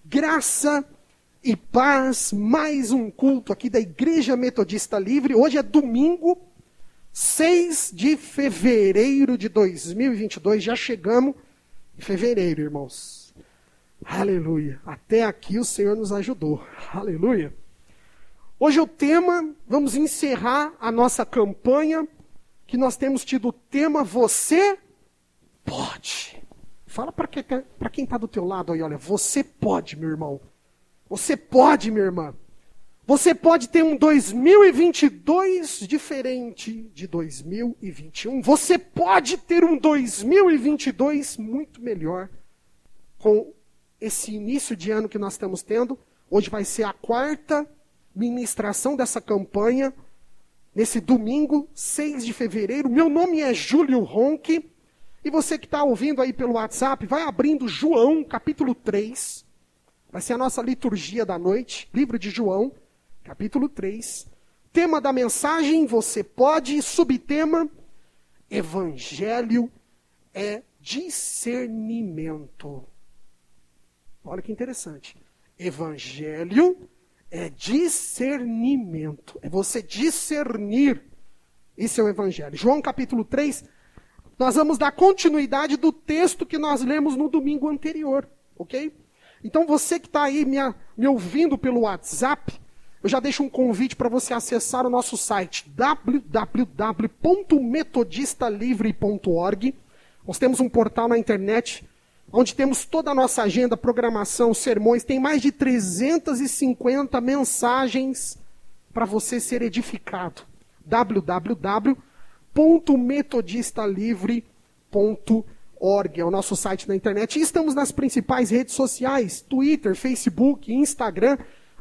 Graça e paz, mais um culto aqui da Igreja Metodista Livre. Hoje é domingo, 6 de fevereiro de 2022. Já chegamos em fevereiro, irmãos. Aleluia. Até aqui o Senhor nos ajudou. Aleluia. Hoje o tema, vamos encerrar a nossa campanha, que nós temos tido o tema Você Pode. Fala para quem está do teu lado aí, olha, você pode, meu irmão. Você pode, minha irmã. Você pode ter um 2022 diferente de 2021. Você pode ter um 2022 muito melhor. Com esse início de ano que nós estamos tendo, hoje vai ser a 4ª ministração dessa campanha, nesse domingo, 6 de fevereiro. Meu nome é Júlio Ronque. E você que está ouvindo aí pelo WhatsApp, vai abrindo João, capítulo 3. Vai ser a nossa liturgia da noite. Livro de João, capítulo 3. Tema da mensagem, você pode. Subtema, Evangelho é discernimento. Olha que interessante. Evangelho é discernimento. É você discernir. Isso é o Evangelho. João, capítulo 3. Nós vamos dar continuidade do texto que nós lemos no domingo anterior, ok? Então você que está aí me ouvindo pelo WhatsApp, eu já deixo um convite para você acessar o nosso site www.metodistalivre.org. Nós temos um portal na internet, onde temos toda a nossa agenda, programação, sermões, tem mais de 350 mensagens para você ser edificado. www.metodistalivre.org é o nosso site na internet. E estamos nas principais redes sociais, Twitter, Facebook, Instagram,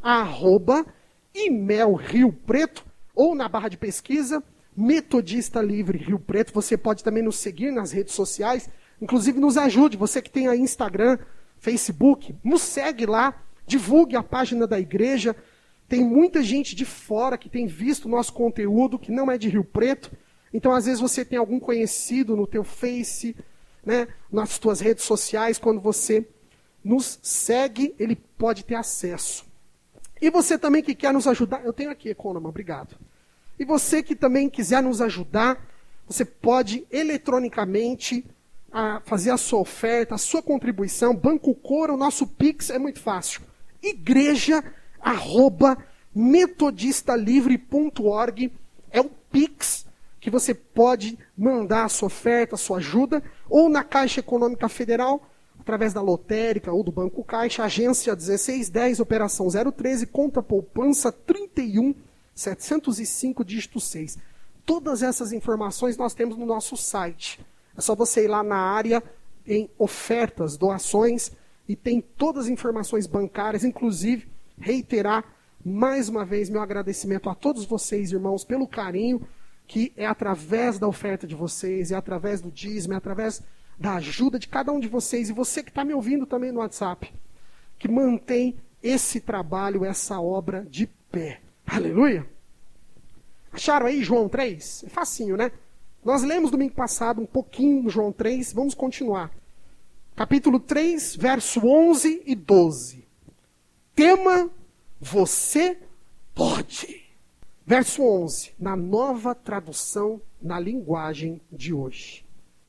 @Imel Rio Preto, ou na barra de pesquisa, Metodista Livre Rio Preto. Você pode também nos seguir nas redes sociais, inclusive nos ajude, você que tem aí Instagram, Facebook, nos segue lá, divulgue a página da igreja. Tem muita gente de fora que tem visto o nosso conteúdo, que não é de Rio Preto. Então, às vezes, você tem algum conhecido no teu Face, né, nas tuas redes sociais. Quando você nos segue, ele pode ter acesso. E você também que quer nos ajudar, eu tenho aqui, Economa, obrigado. E você que também quiser nos ajudar, você pode eletronicamente fazer a sua oferta, a sua contribuição. Banco Coro, o nosso Pix é muito fácil. igreja@metodistalivre.org é o Pix que você pode mandar a sua oferta, a sua ajuda, ou na Caixa Econômica Federal, através da lotérica ou do Banco Caixa, agência 1610, operação 013, conta poupança 31.705, dígito 6. Todas essas informações nós temos no nosso site. É só você ir lá na área em ofertas, doações, e tem todas as informações bancárias, inclusive reiterar mais uma vez meu agradecimento a todos vocês, irmãos, pelo carinho, que é através da oferta de vocês, é através do dízimo, é através da ajuda de cada um de vocês, e você que está me ouvindo também no WhatsApp, que mantém esse trabalho, essa obra de pé. Aleluia! Acharam aí João 3? É facinho, né? Nós lemos domingo passado um pouquinho no João 3, vamos continuar. Capítulo 3, verso 11 e 12. Tema, você pode. Verso 11, na nova tradução, na linguagem de hoje.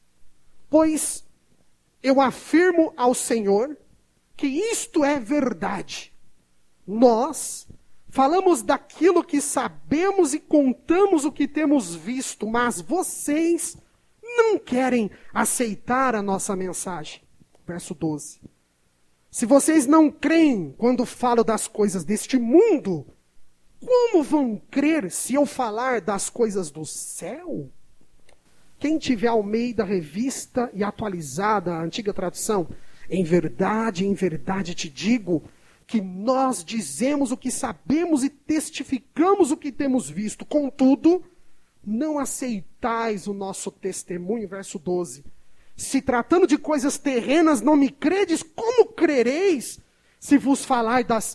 Pois eu afirmo ao Senhor que isto é verdade. Nós falamos daquilo que sabemos e contamos o que temos visto, mas vocês não querem aceitar a nossa mensagem. Verso 12. Se vocês não creem quando falo das coisas deste mundo, como vão crer se eu falar das coisas do céu? Quem tiver Almeida Revista e atualizada, a antiga tradução, em verdade te digo, que nós dizemos o que sabemos e testificamos o que temos visto. Contudo, não aceitais o nosso testemunho. Verso 12. Se tratando de coisas terrenas não me credes, como crereis se vos falar das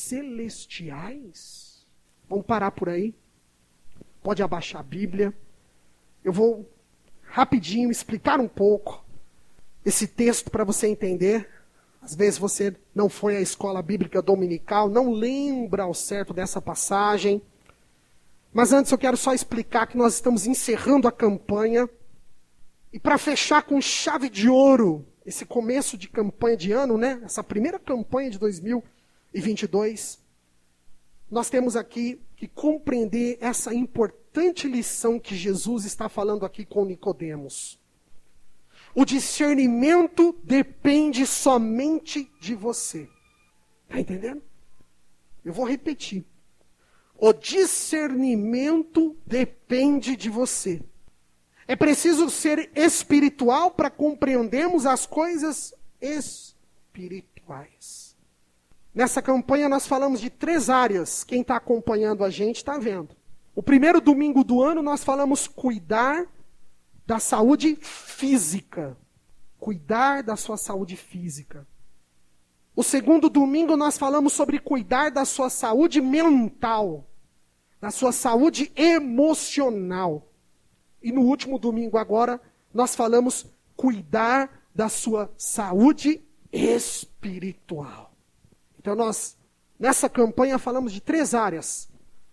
celestiais? Vamos parar por aí. Pode abaixar a Bíblia. Eu vou rapidinho explicar um pouco esse texto para você entender. Às vezes você não foi à escola bíblica dominical, não lembra ao certo dessa passagem. Mas antes eu quero só explicar que nós estamos encerrando a campanha. E para fechar com chave de ouro, esse começo de campanha de ano, né? Essa primeira campanha de 2022, nós temos aqui que compreender essa importante lição que Jesus está falando aqui com Nicodemos. O discernimento depende somente de você. Está entendendo? Eu vou repetir. O discernimento depende de você. É preciso ser espiritual para compreendermos as coisas espirituais. Nessa campanha nós falamos de 3 áreas. Quem está acompanhando a gente está vendo. O primeiro domingo do ano nós falamos cuidar da saúde física. Cuidar da sua saúde física. O segundo domingo nós falamos sobre cuidar da sua saúde mental. Da sua saúde emocional. E no último domingo agora, nós falamos cuidar da sua saúde espiritual. Então nós, nessa campanha, falamos de 3 áreas.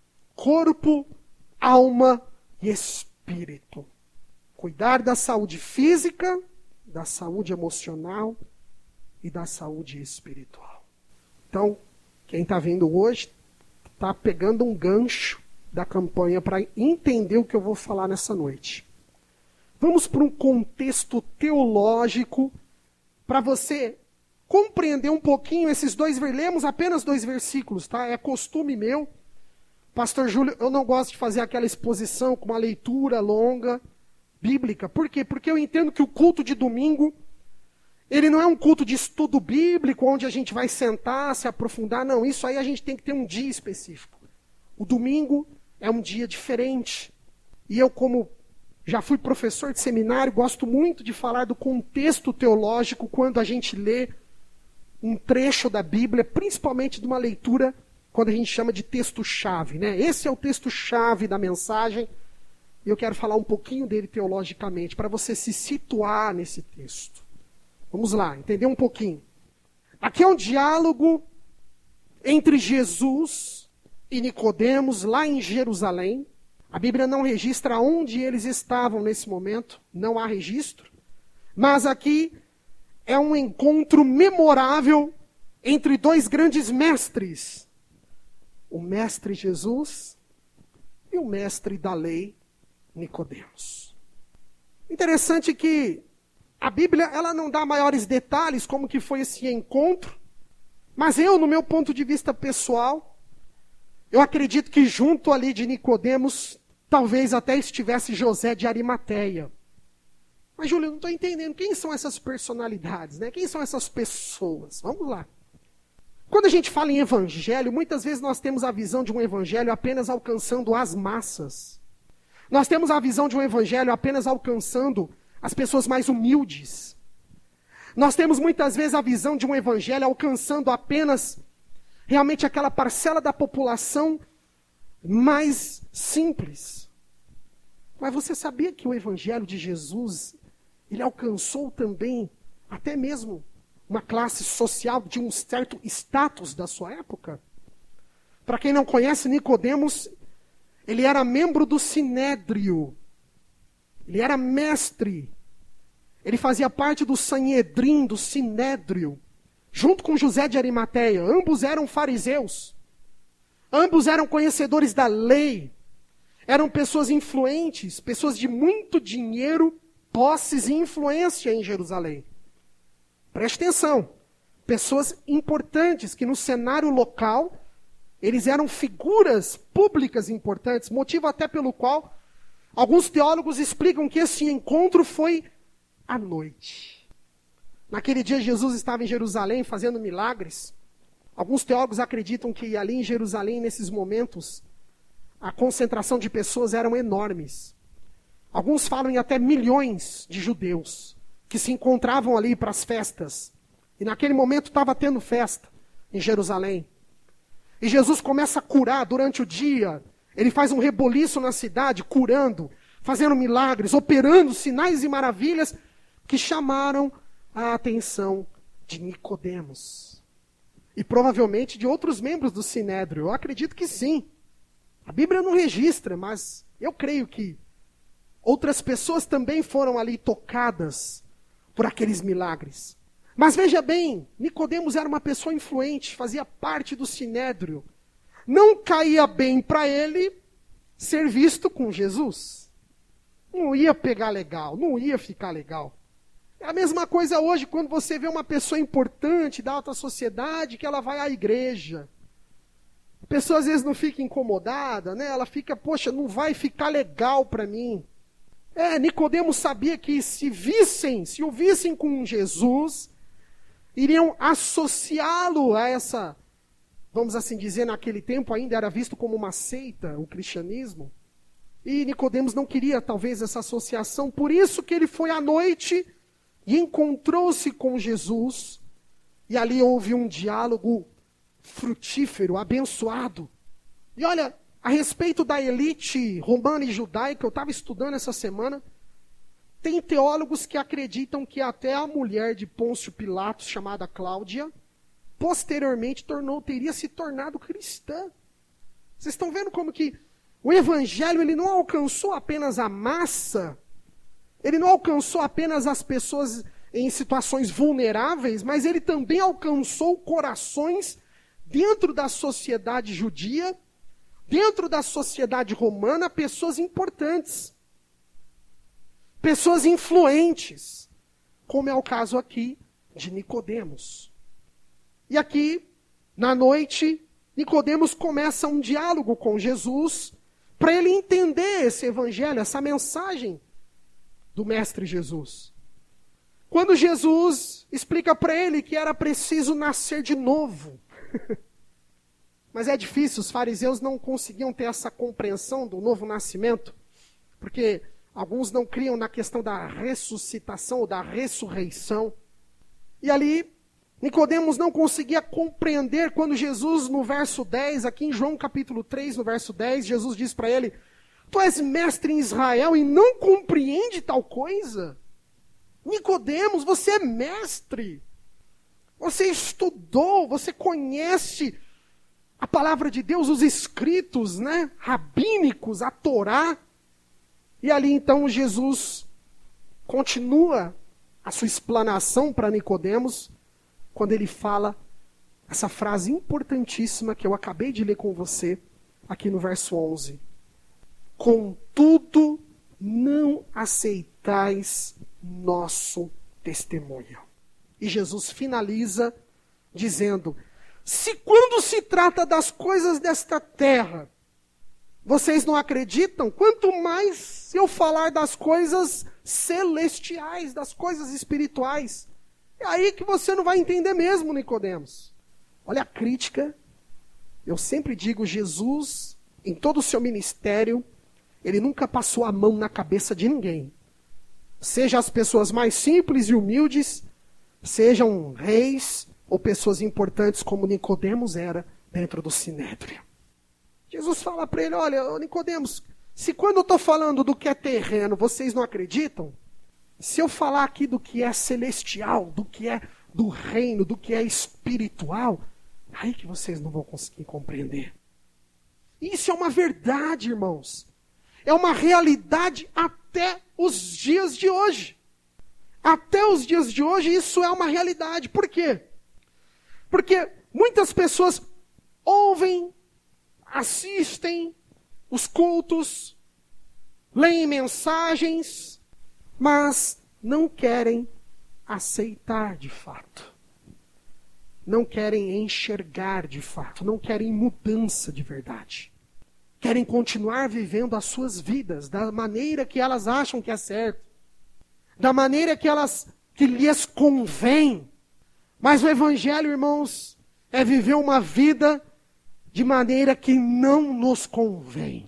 Corpo, alma e espírito. Cuidar da saúde física, da saúde emocional e da saúde espiritual. Então, quem está vendo hoje, está pegando um gancho da campanha para entender o que eu vou falar nessa noite. Vamos para um contexto teológico para você compreender um pouquinho esses 2 lemos apenas 2 versículos, tá? É costume meu. Pastor Júlio, eu não gosto de fazer aquela exposição com uma leitura longa, bíblica. Por quê? Porque eu entendo que o culto de domingo, ele não é um culto de estudo bíblico, onde a gente vai sentar, se aprofundar. Não, isso aí a gente tem que ter um dia específico. O domingo é um dia diferente. E eu, como já fui professor de seminário, gosto muito de falar do contexto teológico quando a gente lê um trecho da Bíblia, principalmente de uma leitura, quando a gente chama de texto-chave, né? Esse é o texto-chave da mensagem, e eu quero falar um pouquinho dele teologicamente, para você se situar nesse texto. Vamos lá, entender um pouquinho. Aqui é um diálogo entre Jesus e Nicodemos, lá em Jerusalém. A Bíblia não registra onde eles estavam nesse momento, não há registro. Mas aqui é um encontro memorável entre 2 grandes mestres. O mestre Jesus e o mestre da lei, Nicodemos. Interessante que a Bíblia ela não dá maiores detalhes como que foi esse encontro, mas eu, no meu ponto de vista pessoal, eu acredito que junto ali de Nicodemos, talvez até estivesse José de Arimateia. Mas, Júlio, eu não estou entendendo. Quem são essas personalidades, né? Quem são essas pessoas? Vamos lá. Quando a gente fala em evangelho, muitas vezes nós temos a visão de um evangelho apenas alcançando as massas. Nós temos a visão de um evangelho apenas alcançando as pessoas mais humildes. Nós temos muitas vezes a visão de um evangelho alcançando apenas realmente aquela parcela da população mais simples. Mas você sabia que o evangelho de Jesus, ele alcançou também até mesmo uma classe social de um certo status da sua época? Para quem não conhece, Nicodemos, ele era membro do Sinédrio. Ele era mestre. Ele fazia parte do Sanhedrim, do Sinédrio, junto com José de Arimateia. Ambos eram fariseus. Ambos eram conhecedores da lei. Eram pessoas influentes, pessoas de muito dinheiro, posses e influência em Jerusalém. Preste atenção. Pessoas importantes que no cenário local, eles eram figuras públicas importantes, motivo até pelo qual alguns teólogos explicam que esse encontro foi à noite. Naquele dia Jesus estava em Jerusalém fazendo milagres. Alguns teólogos acreditam que ali em Jerusalém, nesses momentos, a concentração de pessoas eram enormes. Alguns falam em até milhões de judeus que se encontravam ali para as festas. E naquele momento estava tendo festa em Jerusalém. E Jesus começa a curar durante o dia. Ele faz um reboliço na cidade, curando, fazendo milagres, operando sinais e maravilhas que chamaram a atenção de Nicodemos. E provavelmente de outros membros do Sinédrio. Eu acredito que sim. A Bíblia não registra, mas eu creio que outras pessoas também foram ali tocadas por aqueles milagres. Mas veja bem, Nicodemos era uma pessoa influente, fazia parte do Sinédrio. Não caía bem para ele ser visto com Jesus. Não ia pegar legal, não ia ficar legal. É a mesma coisa hoje quando você vê uma pessoa importante da alta sociedade que ela vai à igreja. A pessoa às vezes não fica incomodada, né? Ela fica, poxa, não vai ficar legal para mim. Nicodemos sabia que se o vissem com Jesus, iriam associá-lo a essa, vamos assim dizer, naquele tempo ainda era visto como uma seita, o cristianismo. E Nicodemos não queria talvez essa associação, por isso que ele foi à noite e encontrou-se com Jesus. E ali houve um diálogo frutífero, abençoado. E olha, a respeito da elite romana e judaica, eu estava estudando essa semana, tem teólogos que acreditam que até a mulher de Pôncio Pilatos, chamada Cláudia, posteriormente teria se tornado cristã. Vocês estão vendo como que o evangelho ele não alcançou apenas a massa, ele não alcançou apenas as pessoas em situações vulneráveis, mas ele também alcançou corações dentro da sociedade judia, dentro da sociedade romana, pessoas importantes. Pessoas influentes, como é o caso aqui de Nicodemos. E aqui, na noite, Nicodemos começa um diálogo com Jesus para ele entender esse evangelho, essa mensagem do Mestre Jesus. Quando Jesus explica para ele que era preciso nascer de novo. Mas é difícil, os fariseus não conseguiam ter essa compreensão do novo nascimento, porque alguns não criam na questão da ressuscitação ou da ressurreição. E ali, Nicodemos não conseguia compreender quando Jesus, no verso 10, aqui em João capítulo 3, no verso 10, Jesus diz para ele: tu és mestre em Israel e não compreende tal coisa? Nicodemos, você é mestre. Você estudou, você conhece a palavra de Deus, os escritos, né, rabínicos, a Torá. E ali então Jesus continua a sua explanação para Nicodemos, quando ele fala essa frase importantíssima que eu acabei de ler com você, aqui no verso 11. Contudo, não aceitais nosso testemunho. E Jesus finaliza dizendo: se quando se trata das coisas desta terra, vocês não acreditam, quanto mais se eu falar das coisas celestiais, das coisas espirituais. É aí que você não vai entender mesmo, Nicodemos. Olha a crítica. Eu sempre digo, Jesus, em todo o seu ministério, ele nunca passou a mão na cabeça de ninguém. Seja as pessoas mais simples e humildes, sejam reis ou pessoas importantes como Nicodemos era dentro do Sinédrio. Jesus fala para ele: olha, Nicodemos, se quando eu estou falando do que é terreno, vocês não acreditam, se eu falar aqui do que é celestial, do que é do reino, do que é espiritual, aí que vocês não vão conseguir compreender. Isso é uma verdade, irmãos. É uma realidade até os dias de hoje. Até os dias de hoje isso é uma realidade. Por quê? Porque muitas pessoas ouvem, assistem os cultos, leem mensagens, mas não querem aceitar de fato. Não querem enxergar de fato. Não querem mudança de verdade. Querem continuar vivendo as suas vidas da maneira que elas acham que é certo. Da maneira que lhes convém. Mas o evangelho, irmãos, é viver uma vida de maneira que não nos convém.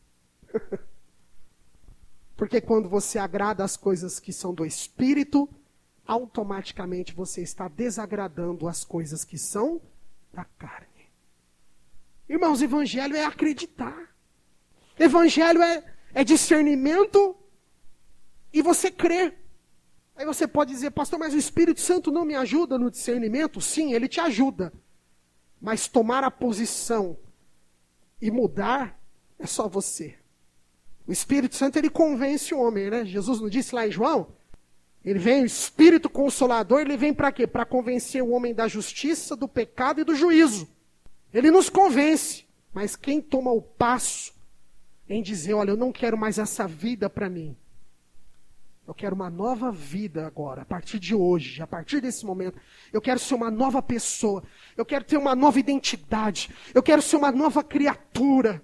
Porque quando você agrada as coisas que são do Espírito, automaticamente você está desagradando as coisas que são da carne. Irmãos, evangelho é acreditar. Evangelho é discernimento e você crer. Aí você pode dizer, pastor, mas o Espírito Santo não me ajuda no discernimento? Sim, ele te ajuda. Mas tomar a posição e mudar é só você. O Espírito Santo, ele convence o homem, né? Jesus não disse lá em João? Ele vem, o Espírito Consolador, ele vem para quê? Para convencer o homem da justiça, do pecado e do juízo. Ele nos convence. Mas quem toma o passo em dizer, olha, eu não quero mais essa vida para mim. Eu quero uma nova vida agora, a partir de hoje, a partir desse momento. Eu quero ser uma nova pessoa. Eu quero ter uma nova identidade. Eu quero ser uma nova criatura.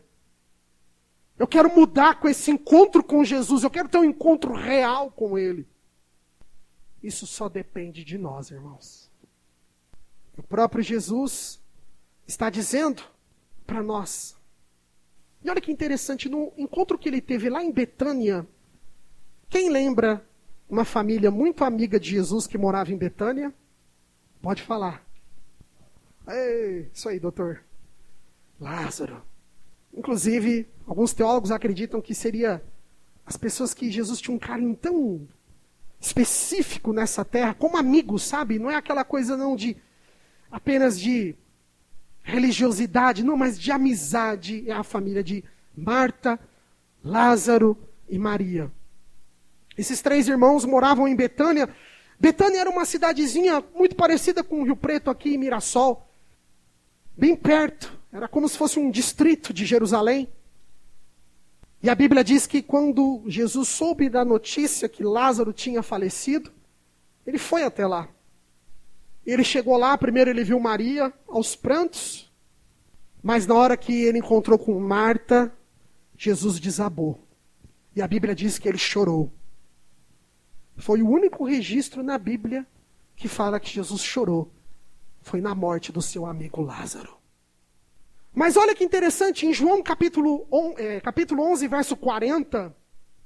Eu quero mudar com esse encontro com Jesus. Eu quero ter um encontro real com Ele. Isso só depende de nós, irmãos. O próprio Jesus está dizendo para nós. E olha que interessante, no encontro que ele teve lá em Betânia, quem lembra uma família muito amiga de Jesus que morava em Betânia? Pode falar. Ei, isso aí, doutor. Lázaro. Inclusive, alguns teólogos acreditam que seria as pessoas que Jesus tinha um carinho tão específico nessa terra, como amigos, sabe? Não é aquela coisa não de apenas de religiosidade, não, mas de amizade. É a família de Marta, Lázaro e Maria. Esses 3 irmãos moravam em Betânia. Betânia era uma cidadezinha muito parecida com Rio Preto aqui em Mirassol. Bem perto. Era como se fosse um distrito de Jerusalém. E a Bíblia diz que quando Jesus soube da notícia que Lázaro tinha falecido, ele foi até lá. Ele chegou lá, primeiro ele viu Maria aos prantos, mas na hora que ele encontrou com Marta, Jesus desabou. E a Bíblia diz que ele chorou. Foi o único registro na Bíblia que fala que Jesus chorou. Foi na morte do seu amigo Lázaro. Mas olha que interessante, em João capítulo 11, verso 40,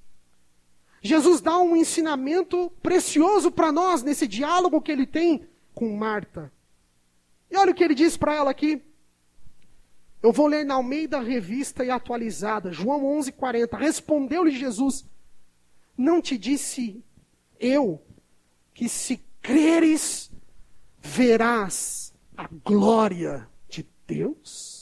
Jesus dá um ensinamento precioso para nós nesse diálogo que ele tem com Marta. E olha o que ele diz para ela aqui. Eu vou ler na Almeida Revista e Atualizada. João 11, 40. Respondeu-lhe Jesus, não te disse eu que se creres, verás a glória de Deus?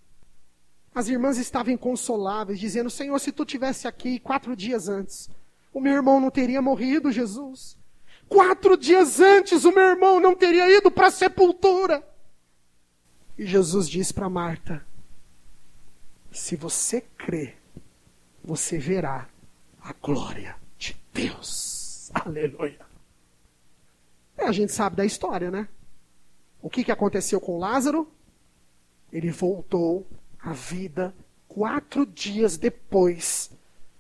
As irmãs estavam inconsoláveis, dizendo, Senhor, se tu estivesse aqui 4 dias antes, o meu irmão não teria morrido, Jesus. 4 dias antes, o meu irmão não teria ido para a sepultura. E Jesus diz para Marta, se você crer, você verá a glória de Deus. Aleluia. A gente sabe da história, né? O que aconteceu com Lázaro? Ele voltou à vida 4 dias depois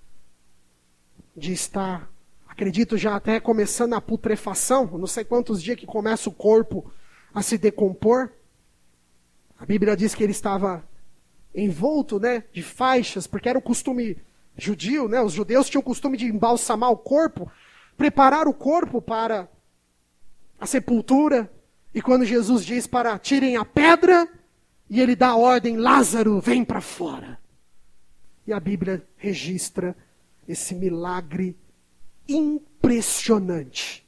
de estar, acredito já até começando a putrefação, não sei quantos dias que começa o corpo a se decompor. A Bíblia diz que ele estava envolto, né, de faixas, porque era o costume judeu, né? Os judeus tinham o costume de embalsamar o corpo, preparar o corpo para a sepultura. E quando Jesus diz para tirem a pedra, e ele dá a ordem, Lázaro, vem para fora. E a Bíblia registra esse milagre impressionante.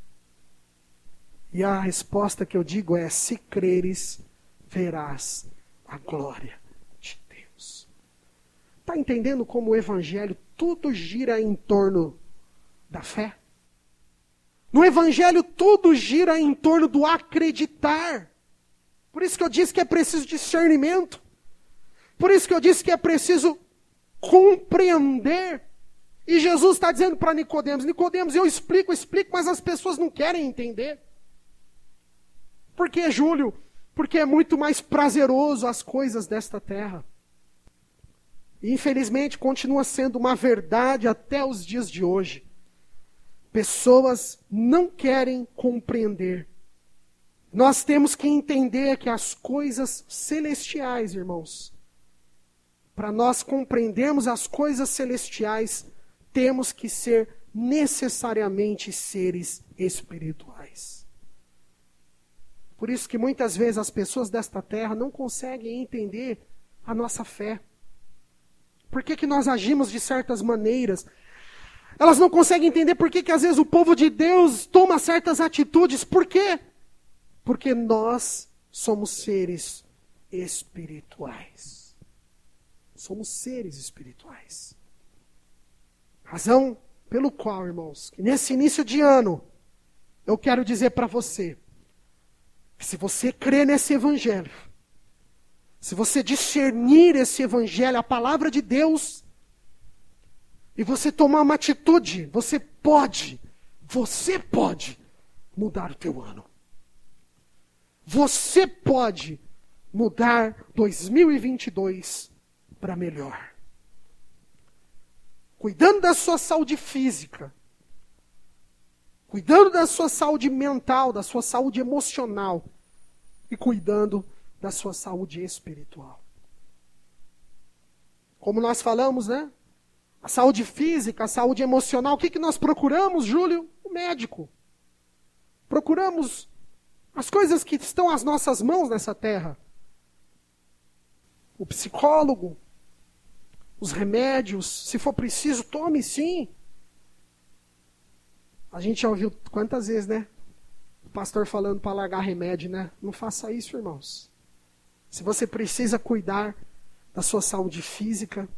E a resposta que eu digo é, se creres, verás a glória de Deus. Está entendendo como o Evangelho tudo gira em torno da fé? No Evangelho tudo gira em torno do acreditar. Por isso que eu disse que é preciso discernimento. Por isso que eu disse que é preciso compreender. E Jesus está dizendo para Nicodemos, Nicodemos, eu explico, mas as pessoas não querem entender. Por que, Júlio? Porque é muito mais prazeroso as coisas desta terra. E infelizmente continua sendo uma verdade até os dias de hoje. Pessoas não querem compreender. Nós temos que entender que as coisas celestiais, irmãos, para nós compreendermos as coisas celestiais, temos que ser necessariamente seres espirituais. Por isso que muitas vezes as pessoas desta terra não conseguem entender a nossa fé. Por que nós agimos de certas maneiras? Elas não conseguem entender por que às vezes o povo de Deus toma certas atitudes. Por quê? Porque nós somos seres espirituais. Somos seres espirituais. Razão pelo qual, irmãos, que nesse início de ano, eu quero dizer para você, que se você crer nesse evangelho, se você discernir esse evangelho, a palavra de Deus, e você tomar uma atitude, você pode mudar o teu ano. Você pode mudar 2022 para melhor. Cuidando da sua saúde física, cuidando da sua saúde mental, da sua saúde emocional e cuidando da sua saúde espiritual. Como nós falamos, né? A saúde física, a saúde emocional, o que nós procuramos, Júlio? O médico. Procuramos as coisas que estão às nossas mãos nessa terra. O psicólogo, os remédios, se for preciso, tome sim. A gente já ouviu quantas vezes, né? O pastor falando para largar remédio, né? Não faça isso, irmãos. Se você precisa cuidar da sua saúde física,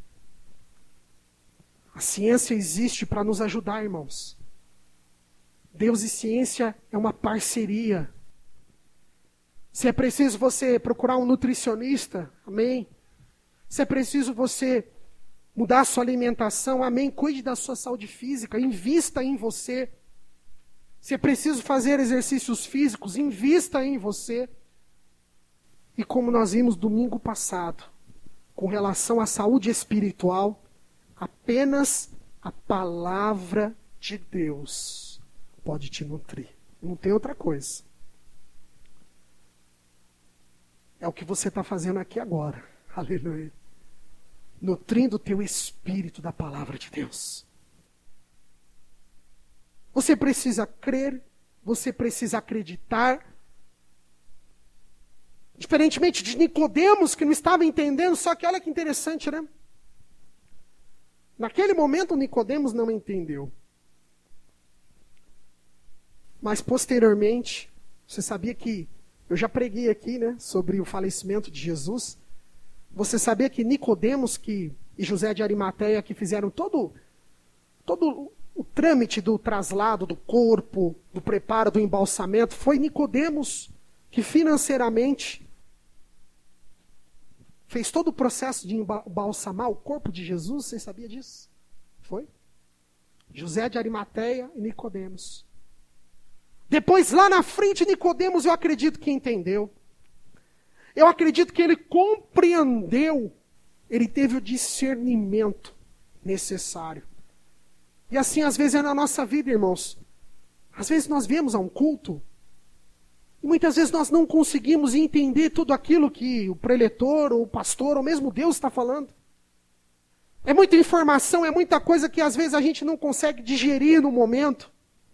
a ciência existe para nos ajudar, irmãos. Deus e ciência é uma parceria. Se é preciso você procurar um nutricionista, amém? Se é preciso você mudar a sua alimentação, amém? Cuide da sua saúde física, invista em você. Se é preciso fazer exercícios físicos, invista em você. E como nós vimos domingo passado, com relação à saúde espiritual, apenas a palavra de Deus pode te nutrir. Não tem outra coisa. É o que você está fazendo aqui agora. Aleluia. Nutrindo o teu espírito da palavra de Deus. Você precisa crer, você precisa acreditar. Diferentemente de Nicodemos, que não estava entendendo, só que olha que interessante, né? Naquele momento, Nicodemos não entendeu. Mas posteriormente, você sabia que, eu já preguei aqui, né, sobre o falecimento de Jesus. Você sabia que Nicodemos e José de Arimateia, que fizeram todo o trâmite do traslado do corpo, do preparo, do embalsamento, foi Nicodemos que financeiramente fez todo o processo de embalsamar o corpo de Jesus. Você sabia disso? Foi? José de Arimateia e Nicodemos. Depois, lá na frente, Nicodemos, eu acredito que entendeu. Eu acredito que ele compreendeu. Ele teve o discernimento necessário. E assim, às vezes, é na nossa vida, irmãos. Às vezes nós viemos a um culto e muitas vezes nós não conseguimos entender tudo aquilo que o preletor, ou o pastor, ou mesmo Deus está falando. É muita informação, é muita coisa que às vezes a gente não consegue digerir no momento.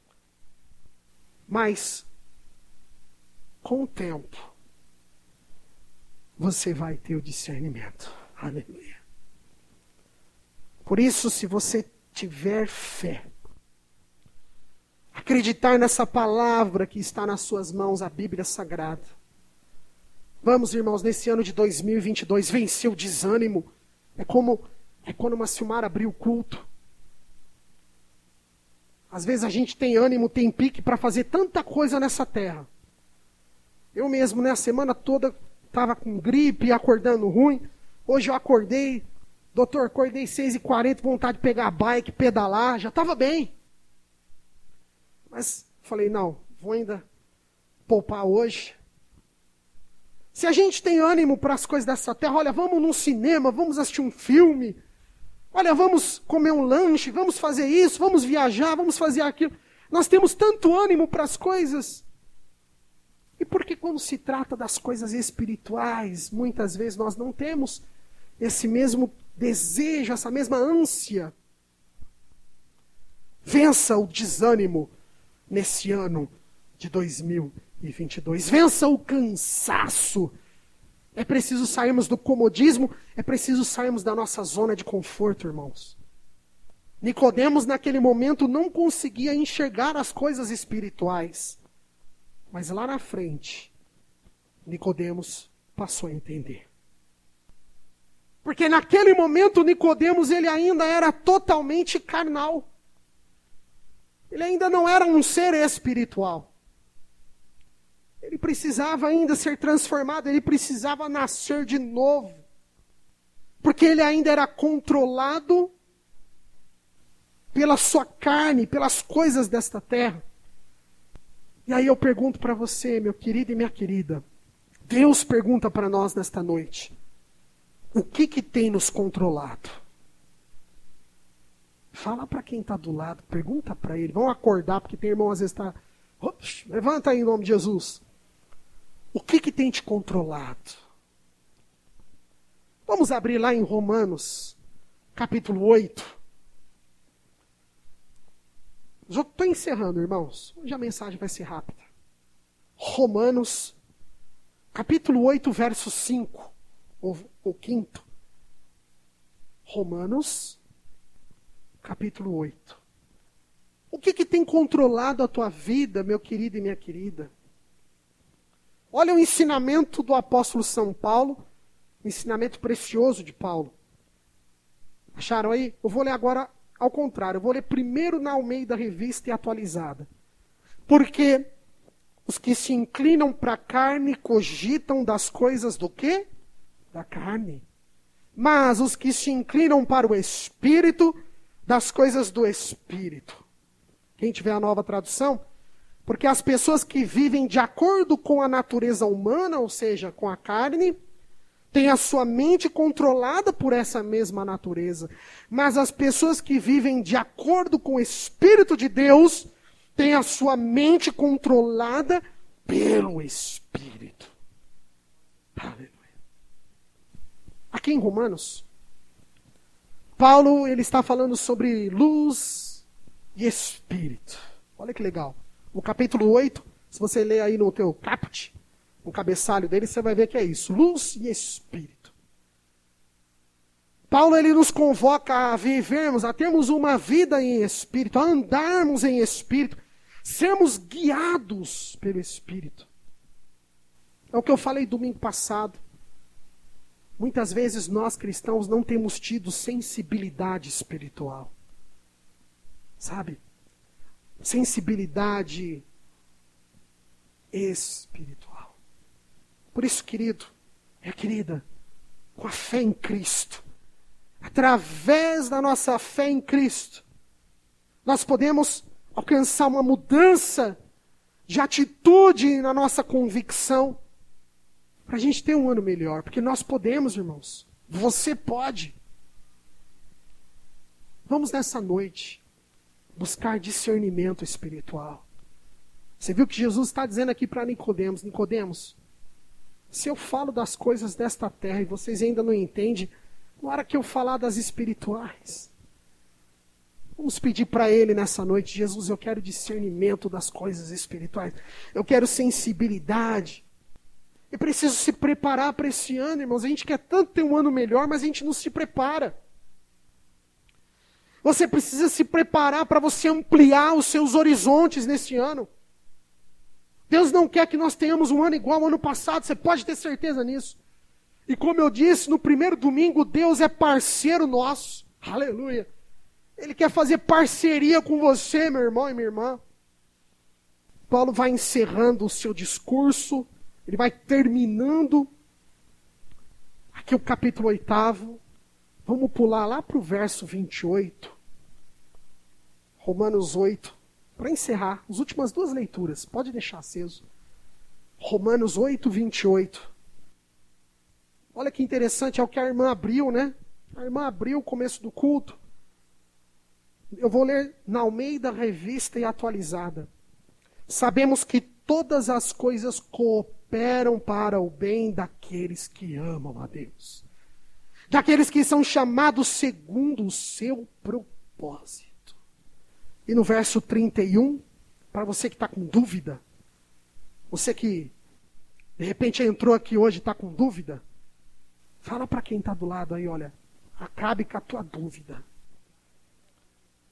Mas, com o tempo, você vai ter o discernimento. Aleluia. Por isso, se você tiver fé, acreditar nessa palavra que está nas suas mãos, a Bíblia Sagrada. Vamos, irmãos, nesse ano de 2022, vencer o desânimo. É quando uma Silmara abriu o culto. Às vezes a gente tem ânimo, tem pique para fazer tanta coisa nessa terra. Eu mesmo, né, a semana toda estava com gripe, acordando ruim. Hoje eu acordei, doutor, acordei 6h40, vontade de pegar a bike, pedalar, já estava bem. Mas falei, não, vou ainda poupar hoje. Se a gente tem ânimo para as coisas dessa terra, olha, vamos num cinema, vamos assistir um filme. Olha, vamos comer um lanche, vamos fazer isso, vamos viajar, vamos fazer aquilo. Nós temos tanto ânimo para as coisas. E por que quando se trata das coisas espirituais, muitas vezes nós não temos esse mesmo desejo, essa mesma ânsia? Vença o desânimo nesse ano de 2022. Vença o cansaço. É preciso sairmos do comodismo, é preciso sairmos da nossa zona de conforto, irmãos. Nicodemos, naquele momento, não conseguia enxergar as coisas espirituais. Mas lá na frente, Nicodemos passou a entender. Porque naquele momento, Nicodemos, ele ainda era totalmente carnal. Ele ainda não era um ser espiritual. Ele precisava ainda ser transformado, ele precisava nascer de novo. Porque ele ainda era controlado pela sua carne, pelas coisas desta terra. E aí eu pergunto para você, meu querido e minha querida, Deus pergunta para nós nesta noite, o que tem nos controlado? Fala para quem está do lado, pergunta para ele, vão acordar, porque tem irmão às vezes está, levanta aí em nome de Jesus. O que tem te controlado? Vamos abrir lá em Romanos, capítulo 8. Já estou encerrando, irmãos. Hoje a mensagem vai ser rápida. Romanos, capítulo 8, verso 5, ou 5. Romanos, capítulo 8. O que tem controlado a tua vida, meu querido e minha querida? Olha o ensinamento do apóstolo São Paulo, ensinamento precioso de Paulo. Acharam aí? Eu vou ler agora ao contrário. Eu vou ler primeiro na Almeida Revista e Atualizada. Porque os que se inclinam para a carne cogitam das coisas do quê? Da carne. Mas os que se inclinam para o Espírito, das coisas do Espírito. Quem tiver a nova tradução? Porque as pessoas que vivem de acordo com a natureza humana, ou seja, com a carne, têm a sua mente controlada por essa mesma natureza. Mas as pessoas que vivem de acordo com o Espírito de Deus, têm a sua mente controlada pelo Espírito. Aleluia. Aqui em Romanos, Paulo ele está falando sobre luz e Espírito. Olha que legal. No capítulo 8, se você ler aí no teu caput, no cabeçalho dele, você vai ver que é isso. Luz e Espírito. Paulo ele nos convoca a vivermos, a termos uma vida em Espírito, a andarmos em Espírito, sermos guiados pelo Espírito. É o que eu falei domingo passado. Muitas vezes nós cristãos não temos tido sensibilidade espiritual. Sabe? Sensibilidade espiritual. Por isso, querido, minha querida, com a fé em Cristo, através da nossa fé em Cristo, nós podemos alcançar uma mudança de atitude na nossa convicção, para a gente ter um ano melhor. Porque nós podemos, irmãos. Você pode. Vamos nessa noite buscar discernimento espiritual. Você viu que Jesus está dizendo aqui para Nicodemos, Nicodemos, se eu falo das coisas desta terra e vocês ainda não entendem, na hora que eu falar das espirituais, vamos pedir para ele nessa noite, Jesus, eu quero discernimento das coisas espirituais, eu quero sensibilidade. Eu preciso se preparar para esse ano, irmãos. A gente quer tanto ter um ano melhor, mas a gente não se prepara. Você precisa se preparar para você ampliar os seus horizontes neste ano. Deus não quer que nós tenhamos um ano igual ao ano passado, você pode ter certeza nisso. E como eu disse, no primeiro domingo, Deus é parceiro nosso. Aleluia. Ele quer fazer parceria com você, meu irmão e minha irmã. Paulo vai encerrando o seu discurso. Ele vai terminando aqui o capítulo 8. Vamos pular lá para o verso 28. Romanos 8. Para encerrar, as últimas duas leituras. Pode deixar aceso. Romanos 8, 28. Olha que interessante, é o que a irmã abriu, né? A irmã abriu o começo do culto. Eu vou ler na Almeida Revista e Atualizada. Sabemos que todas as coisas cooperam para o bem daqueles que amam a Deus. Daqueles que são chamados segundo o seu propósito. E no verso 31, para você que está com dúvida, você que de repente entrou aqui hoje e está com dúvida, fala para quem está do lado aí, olha, acabe com a tua dúvida.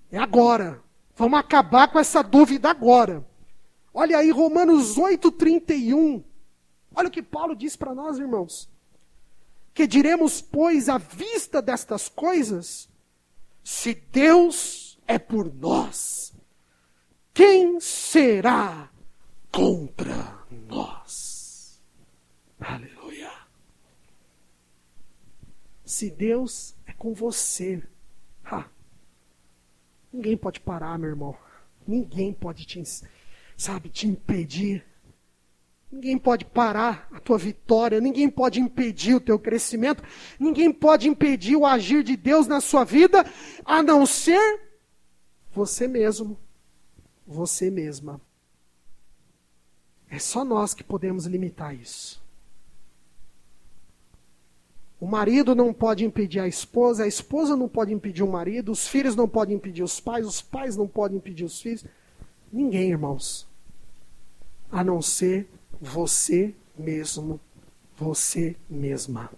É agora. Vamos acabar com essa dúvida agora. Olha aí Romanos 8:31. Olha o que Paulo diz para nós, irmãos. Que diremos, pois, à vista destas coisas, se Deus é por nós, quem será contra nós? Aleluia. Se Deus é com você, ninguém pode parar, meu irmão. Ninguém pode te impedir. Ninguém pode parar a tua vitória. Ninguém pode impedir o teu crescimento. Ninguém pode impedir o agir de Deus na sua vida, a não ser você mesmo, você mesma. É só nós que podemos limitar isso. O marido não pode impedir a esposa não pode impedir o marido, os filhos não podem impedir os pais não podem impedir os filhos. Ninguém, irmãos. A não ser você mesmo, você mesma.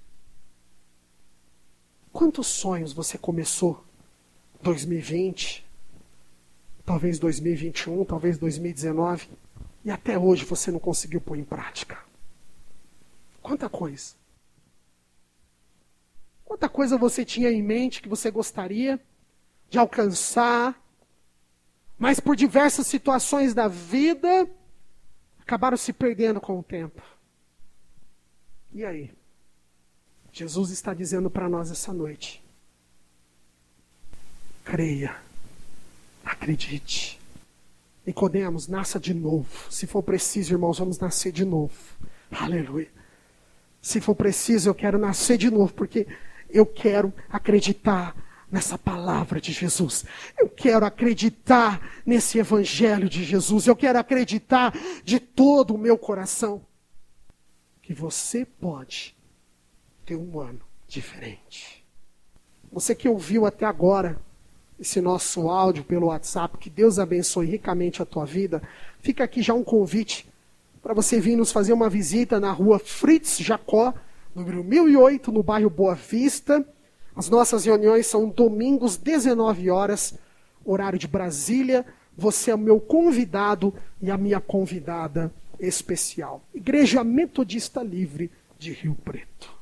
Quantos sonhos você começou 2020, talvez 2021, talvez 2019, e até hoje você não conseguiu pôr em prática? Quanta coisa. Quanta coisa você tinha em mente que você gostaria de alcançar, mas por diversas situações da vida, acabaram se perdendo com o tempo. E aí? Jesus está dizendo para nós essa noite: creia, acredite. Nicodemos, nasça de novo. Se for preciso, irmãos, vamos nascer de novo. Aleluia. Se for preciso, eu quero nascer de novo, porque eu quero acreditar nessa palavra de Jesus. Eu quero acreditar nesse evangelho de Jesus. Eu quero acreditar de todo o meu coração que você pode ter um ano diferente. Você que ouviu até agora esse nosso áudio pelo WhatsApp, que Deus abençoe ricamente a tua vida. Fica aqui já um convite para você vir nos fazer uma visita na rua Fritz Jacó, número 1008, no bairro Boa Vista. As nossas reuniões são domingos, 19 horas, horário de Brasília. Você é o meu convidado e a minha convidada especial. Igreja Metodista Livre de Rio Preto.